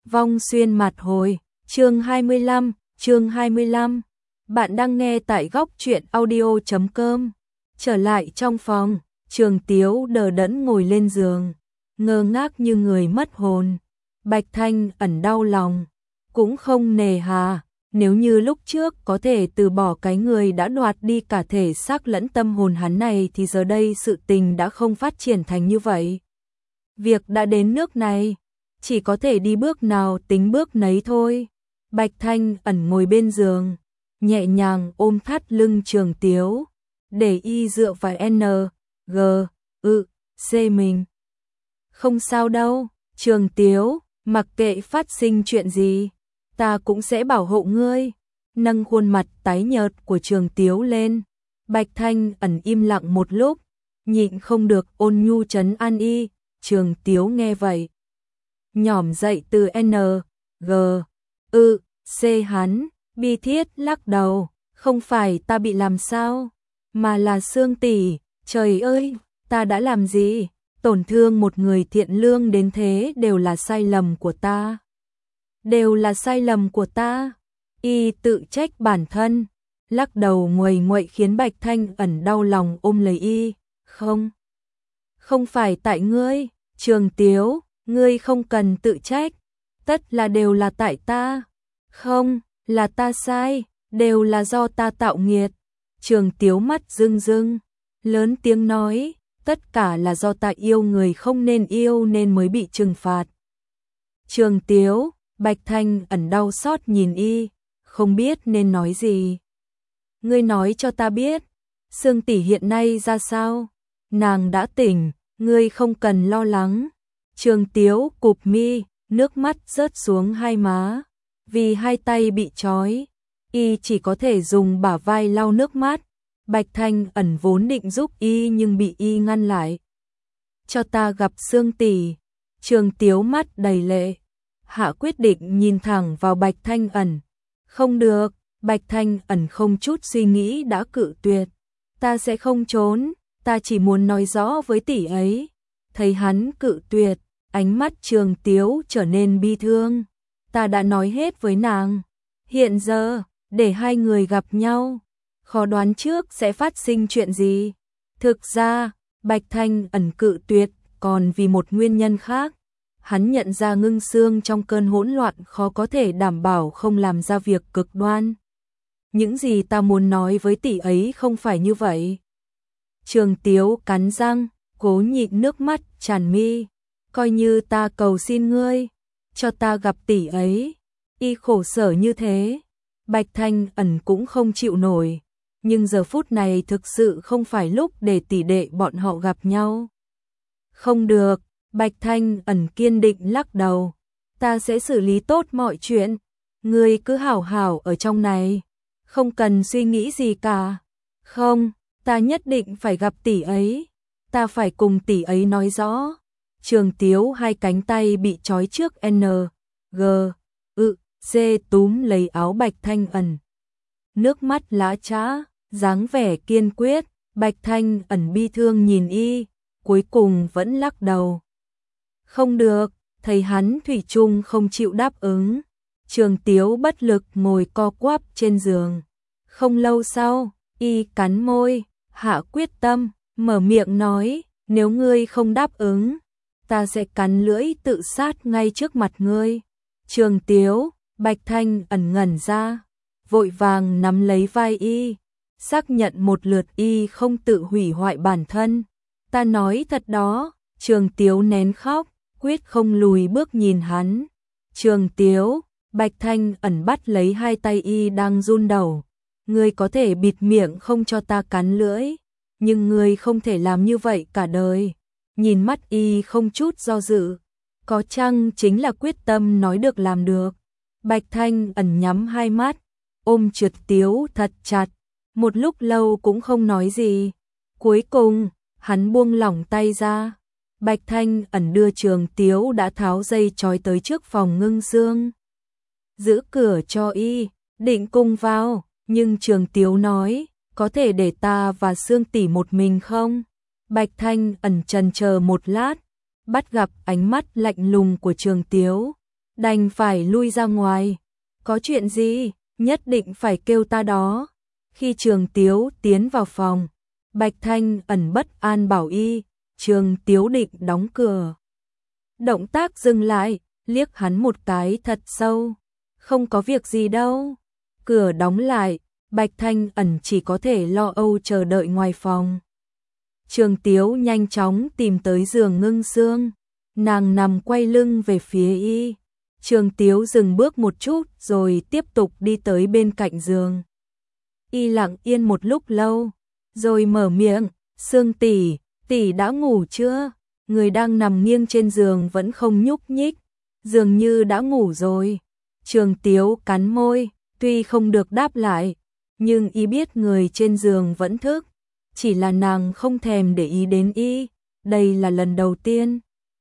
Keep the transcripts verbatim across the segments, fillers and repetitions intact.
Vong xuyên mặt hồi, chương hai mươi lăm, chương hai mươi lăm. Bạn đang nghe tại góc truyện audio chấm com. Trở lại trong phòng, Trường Tiếu đờ đẫn ngồi lên giường, ngơ ngác như người mất hồn. Bạch Thanh ẩn đau lòng, cũng không nề hà, nếu như lúc trước có thể từ bỏ cái người đã đoạt đi cả thể xác lẫn tâm hồn hắn này thì giờ đây sự tình đã không phát triển thành như vậy. Việc đã đến nước này, chỉ có thể đi bước nào tính bước nấy thôi. Bạch Thanh ẩn ngồi bên giường, nhẹ nhàng ôm thắt lưng Trường Tiếu, để y dựa vào N, G, ư, C mình. Không sao đâu, Trường Tiếu, mặc kệ phát sinh chuyện gì, ta cũng sẽ bảo hộ ngươi. Nâng khuôn mặt tái nhợt của Trường Tiếu lên, Bạch Thanh ẩn im lặng một lúc, nhịn không được ôn nhu trấn an y. Trường Tiếu nghe vậy, nhỏm dậy từ N, G, ư, C hắn, bi thiết lắc đầu, không phải ta bị làm sao, mà là Sương tỷ, trời ơi, ta đã làm gì, tổn thương một người thiện lương đến thế đều là sai lầm của ta. Đều là sai lầm của ta. Y tự trách bản thân, lắc đầu nguầy nguậy khiến Bạch Thanh ẩn đau lòng ôm lấy y. Không, không phải tại ngươi, Trường Tiếu, ngươi không cần tự trách, tất là đều là tại ta. Không, là ta sai, đều là do ta tạo nghiệt. Trường Tiếu mắt rưng rưng, lớn tiếng nói, tất cả là do ta yêu người không nên yêu nên mới bị trừng phạt. Trường Tiếu, Bạch Thanh ẩn đau xót nhìn y, không biết nên nói gì. Ngươi nói cho ta biết, Sương tỷ hiện nay ra sao? Nàng đã tỉnh, ngươi không cần lo lắng. Trường Tiếu cụp mi, nước mắt rớt xuống hai má, vì hai tay bị trói, y chỉ có thể dùng bả vai lau nước mắt. Bạch Thanh ẩn vốn định giúp y nhưng bị y ngăn lại. Cho ta gặp Sương tỷ. Trường Tiếu mắt đầy lệ, hạ quyết định nhìn thẳng vào Bạch Thanh ẩn. Không được, Bạch Thanh ẩn không chút suy nghĩ đã cự tuyệt. Ta sẽ không trốn, ta chỉ muốn nói rõ với tỷ ấy. Thấy hắn cự tuyệt, ánh mắt Trường Tiếu trở nên bi thương. Ta đã nói hết với nàng, hiện giờ, để hai người gặp nhau, khó đoán trước sẽ phát sinh chuyện gì. Thực ra, Bạch Thanh ẩn cự tuyệt còn vì một nguyên nhân khác. Hắn nhận ra Ngưng Sương trong cơn hỗn loạn khó có thể đảm bảo không làm ra việc cực đoan. Những gì ta muốn nói với tỷ ấy không phải như vậy. Trường Tiếu cắn răng, cố nhịn nước mắt tràn mi. Coi như ta cầu xin ngươi, cho ta gặp tỷ ấy. Y khổ sở như thế, Bạch Thanh ẩn cũng không chịu nổi. Nhưng giờ phút này thực sự không phải lúc để tỷ đệ bọn họ gặp nhau. Không được, Bạch Thanh ẩn kiên định lắc đầu. Ta sẽ xử lý tốt mọi chuyện. Ngươi cứ hảo hảo ở trong này, không cần suy nghĩ gì cả. Không, ta nhất định phải gặp tỷ ấy. Ta phải cùng tỷ ấy nói rõ. Trường Tiếu hai cánh tay bị trói trước N, G, ư, C túm lấy áo Bạch Thanh ẩn. Nước mắt lã chã, dáng vẻ kiên quyết. Bạch Thanh ẩn bi thương nhìn y, cuối cùng vẫn lắc đầu. Không được, thấy hắn thủy chung không chịu đáp ứng. Trường Tiếu bất lực ngồi co quắp trên giường. Không lâu sau, y cắn môi, hạ quyết tâm, mở miệng nói, nếu ngươi không đáp ứng, ta sẽ cắn lưỡi tự sát ngay trước mặt ngươi. Trường Tiếu, Bạch Thanh ẩn ngẩn ra, vội vàng nắm lấy vai y, xác nhận một lượt y không tự hủy hoại bản thân. Ta nói thật đó. Trường Tiếu nén khóc, quyết không lùi bước nhìn hắn. Trường Tiếu, Bạch Thanh ẩn bắt lấy hai tay y đang run đầu. Ngươi có thể bịt miệng không cho ta cắn lưỡi, nhưng ngươi không thể làm như vậy cả đời. Nhìn mắt y không chút do dự, có chăng chính là quyết tâm nói được làm được. Bạch Thanh ẩn nhắm hai mắt, ôm Trường Tiếu thật chặt, một lúc lâu cũng không nói gì. Cuối cùng, hắn buông lỏng tay ra. Bạch Thanh ẩn đưa Trường Tiếu đã tháo dây trói tới trước phòng Ngưng Sương. Giữ cửa cho y, định cùng vào, nhưng Trường Tiếu nói, có thể để ta và Sương tỷ một mình không? Bạch Thanh ẩn chần chờ một lát, bắt gặp ánh mắt lạnh lùng của Trường Tiếu. đành phải lui ra ngoài. Có chuyện gì, nhất định phải kêu ta đó. Khi Trường Tiếu tiến vào phòng, Bạch Thanh ẩn bất an bảo y, Trường Tiếu định đóng cửa. Động tác dừng lại, liếc hắn một cái thật sâu. Không có việc gì đâu. Cửa đóng lại, Bạch Thanh ẩn chỉ có thể lo âu chờ đợi ngoài phòng. Trường Tiếu nhanh chóng tìm tới giường Ngưng Sương. Nàng nằm quay lưng về phía y. Trường Tiếu dừng bước một chút rồi tiếp tục đi tới bên cạnh giường. Y lặng yên một lúc lâu, rồi mở miệng, Sương tỷ, tỷ đã ngủ chưa? Người đang nằm nghiêng trên giường vẫn không nhúc nhích, dường như đã ngủ rồi. Trường Tiếu cắn môi, tuy không được đáp lại, nhưng y biết người trên giường vẫn thức, chỉ là nàng không thèm để ý đến y, đây là lần đầu tiên.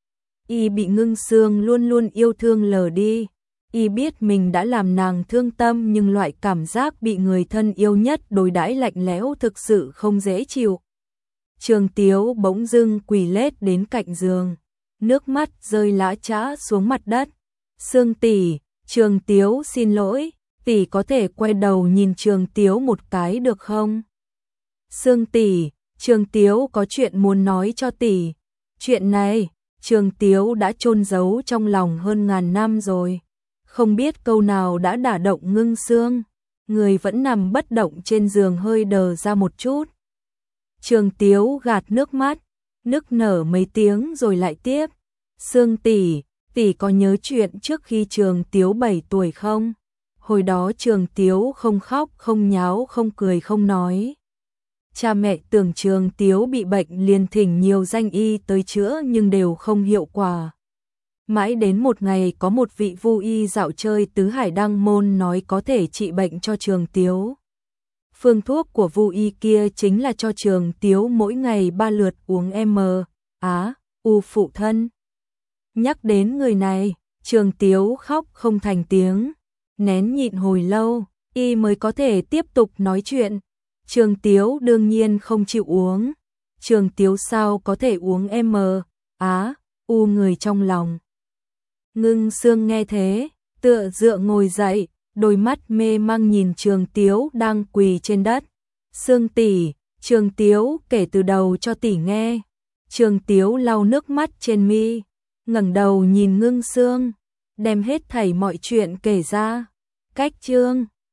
Y bị Ngưng Sương luôn luôn yêu thương lờ đi, y biết mình đã làm nàng thương tâm nhưng loại cảm giác bị người thân yêu nhất đối đãi lạnh lẽo thực sự không dễ chịu. Trường Tiếu bỗng dưng quỳ lết đến cạnh giường, nước mắt rơi lã chã xuống mặt đất. Sương tỷ, Trường Tiếu xin lỗi, tỷ có thể quay đầu nhìn Trường Tiếu một cái được không? Sương tỷ, Trường Tiếu có chuyện muốn nói cho tỷ. Chuyện này, Trường Tiếu đã chôn giấu trong lòng hơn ngàn năm rồi. Không biết câu nào đã đả động Ngưng Sương, người vẫn nằm bất động trên giường hơi đờ ra một chút. Trường Tiếu gạt nước mắt, nức nở mấy tiếng rồi lại tiếp. Sương tỷ, tỷ có nhớ chuyện trước khi Trường Tiếu bảy tuổi không? Hồi đó Trường Tiếu không khóc, không nháo, không cười, không nói. Cha mẹ tưởng Trường Tiếu bị bệnh liền thỉnh nhiều danh y tới chữa nhưng đều không hiệu quả. Mãi đến một ngày có một vị vu y dạo chơi tứ hải đăng môn nói có thể trị bệnh cho Trường Tiếu. Phương thuốc của vu y kia chính là cho Trường Tiếu mỗi ngày ba lượt uống M, Á, U phụ thân. Nhắc đến người này, Trường Tiếu khóc không thành tiếng, nén nhịn hồi lâu, y mới có thể tiếp tục nói chuyện. Trường Tiếu đương nhiên không chịu uống. Trường Tiếu sao có thể uống M, Á, U người trong lòng. Ngưng Sương nghe thế, tựa dựa ngồi dậy, đôi mắt mê mang nhìn Trường Tiếu đang quỳ trên đất. Sương tỷ, Trường Tiếu kể từ đầu cho tỷ nghe. Trường Tiếu lau nước mắt trên mi, ngẩng đầu nhìn Ngưng Sương, đem hết thảy mọi chuyện kể ra. Cách chương